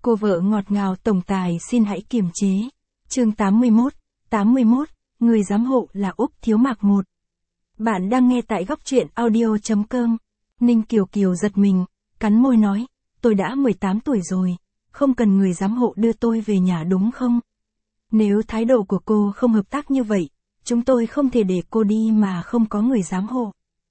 Cô vợ ngọt ngào tổng tài xin hãy kiềm chế. Chương 81, người giám hộ là Úc Thiếu Mạc 1. Bạn đang nghe tại góc truyện audio.com. Ninh Kiều Kiều giật mình, cắn môi nói, tôi đã 18 tuổi rồi, không cần người giám hộ đưa tôi về nhà đúng không? Nếu thái độ của cô không hợp tác như vậy, chúng tôi không thể để cô đi mà không có người giám hộ.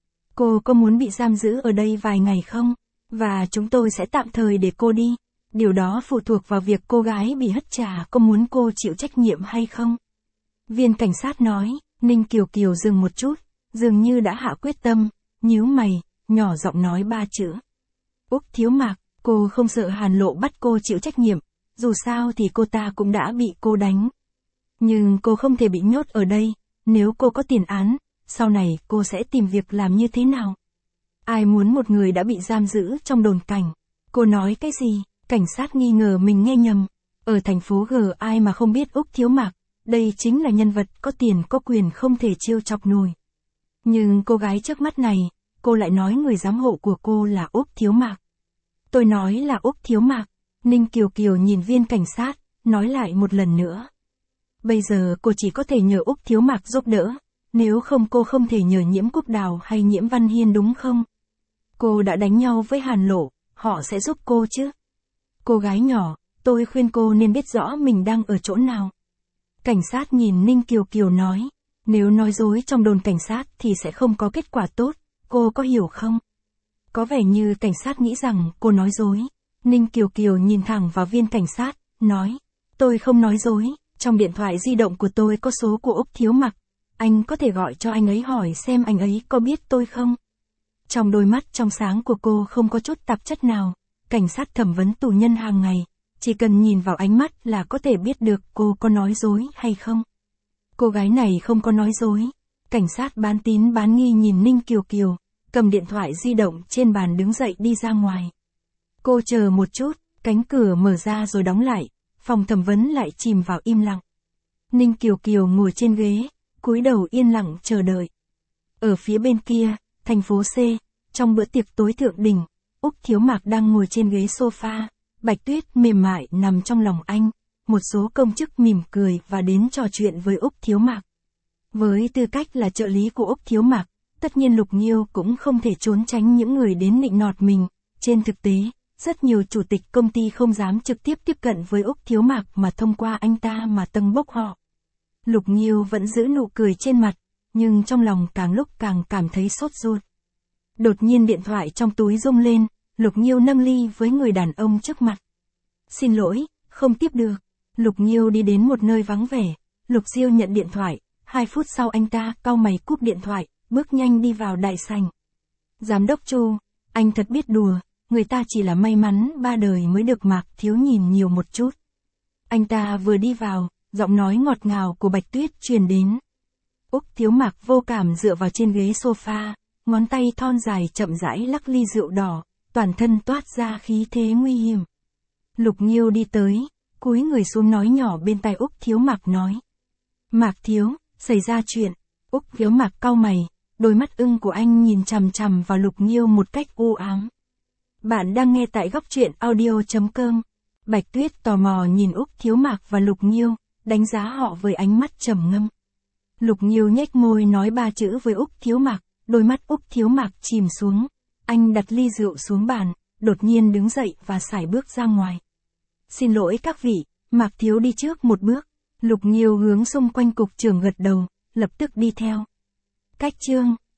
Cô có muốn bị giam giữ ở đây vài ngày không? Và chúng tôi sẽ tạm thời để cô đi. Điều đó phụ thuộc vào việc cô gái bị hất trả có muốn cô chịu trách nhiệm hay không. Viên cảnh sát nói. Ninh Kiều Kiều dừng một chút, dường như đã hạ quyết tâm, nhíu mày, nhỏ giọng nói 3 chữ. Úc Thiếu Mạc, cô không sợ Hàn Lộ bắt cô chịu trách nhiệm, dù sao thì cô ta cũng đã bị cô đánh. Nhưng cô không thể bị nhốt ở đây, nếu cô có tiền án, sau này cô sẽ tìm việc làm như thế nào? Ai muốn một người đã bị giam giữ trong đồn cảnh? Cô nói cái gì? Cảnh sát nghi ngờ mình nghe nhầm. Ở thành phố G ai mà không biết Úc Thiếu Mạc, đây chính là nhân vật có tiền có quyền không thể trêu chọc nổi. Nhưng cô gái trước mắt này, cô lại nói người giám hộ của cô là Úc Thiếu Mạc. Tôi nói là Úc Thiếu Mạc. Ninh Kiều Kiều nhìn viên cảnh sát, nói lại một lần nữa. Bây giờ cô chỉ có thể nhờ Úc Thiếu Mạc giúp đỡ, nếu không cô không thể nhờ Nhiễm Cúc Đào hay Nhiễm Văn Hiên đúng không? Cô đã đánh nhau với Hàn Lộ, họ sẽ giúp cô chứ? Cô gái nhỏ, tôi khuyên cô nên biết rõ mình đang ở chỗ nào. Cảnh sát nhìn Ninh Kiều Kiều nói, nếu nói dối trong đồn cảnh sát thì sẽ không có kết quả tốt, cô có hiểu không? Có vẻ như cảnh sát nghĩ rằng cô nói dối. Ninh Kiều Kiều nhìn thẳng vào viên cảnh sát, nói, tôi không nói dối, trong điện thoại di động của tôi có số của Úc Thiếu Mạc, anh có thể gọi cho anh ấy hỏi xem anh ấy có biết tôi không? Trong đôi mắt trong sáng của cô không có chút tạp chất nào, cảnh sát thẩm vấn tù nhân hàng ngày, chỉ cần nhìn vào ánh mắt là có thể biết được cô có nói dối hay không. Cô gái này không có nói dối. Cảnh sát bán tín bán nghi nhìn Ninh Kiều Kiều, cầm điện thoại di động trên bàn đứng dậy đi ra ngoài. Cô chờ một chút, cánh cửa mở ra rồi đóng lại, phòng thẩm vấn lại chìm vào im lặng. Ninh Kiều Kiều ngồi trên ghế, cúi đầu yên lặng chờ đợi. Ở phía bên kia, thành phố C, trong bữa tiệc tối thượng đỉnh, Úc Thiếu Mạc đang ngồi trên ghế sofa, Bạch Tuyết mềm mại nằm trong lòng anh, một số công chức mỉm cười và đến trò chuyện với Úc Thiếu Mạc. Với tư cách là trợ lý của Úc Thiếu Mạc, tất nhiên Lục Nghiêu cũng không thể trốn tránh những người đến nịnh nọt mình. Trên thực tế, rất nhiều chủ tịch công ty không dám trực tiếp tiếp cận với Úc Thiếu Mạc mà thông qua anh ta mà tâng bốc họ. Lục Nghiêu vẫn giữ nụ cười trên mặt, nhưng trong lòng càng lúc càng cảm thấy sốt ruột. Đột nhiên điện thoại trong túi rung lên, Lục Nghiêu nâng ly với người đàn ông trước mặt. Xin lỗi, không tiếp được. Lục Nghiêu đi đến một nơi vắng vẻ, Lục Diêu nhận điện thoại, 2 phút sau anh ta cau mày cúp điện thoại, bước nhanh đi vào đại sảnh. Giám đốc Chu, anh thật biết đùa, người ta chỉ là may mắn 3 đời mới được Mạc Thiếu nhìn nhiều một chút. Anh ta vừa đi vào, giọng nói ngọt ngào của Bạch Tuyết truyền đến. Úc Thiếu Mạc vô cảm dựa vào trên ghế sofa, ngón tay thon dài chậm rãi lắc ly rượu đỏ, toàn thân toát ra khí thế nguy hiểm. Lục Nghiêu đi tới, cúi người xuống nói nhỏ bên tai Úc Thiếu Mạc nói. Mạc Thiếu, xảy ra chuyện. Úc Thiếu Mạc cau mày, đôi mắt ưng của anh nhìn chằm chằm vào Lục Nghiêu một cách u ám. Bạn đang nghe tại góc truyện audio.com. Bạch Tuyết tò mò nhìn Úc Thiếu Mạc và Lục Nghiêu, đánh giá họ với ánh mắt trầm ngâm. Lục Nghiêu nhếch môi nói 3 chữ với Úc Thiếu Mạc, đôi mắt Úc Thiếu Mạc chìm xuống. Anh đặt ly rượu xuống bàn, đột nhiên đứng dậy và sải bước ra ngoài. Xin lỗi các vị, Mạc Thiếu đi trước một bước. Lục Nghiêu hướng xung quanh cục trưởng gật đầu, lập tức đi theo. Cách chương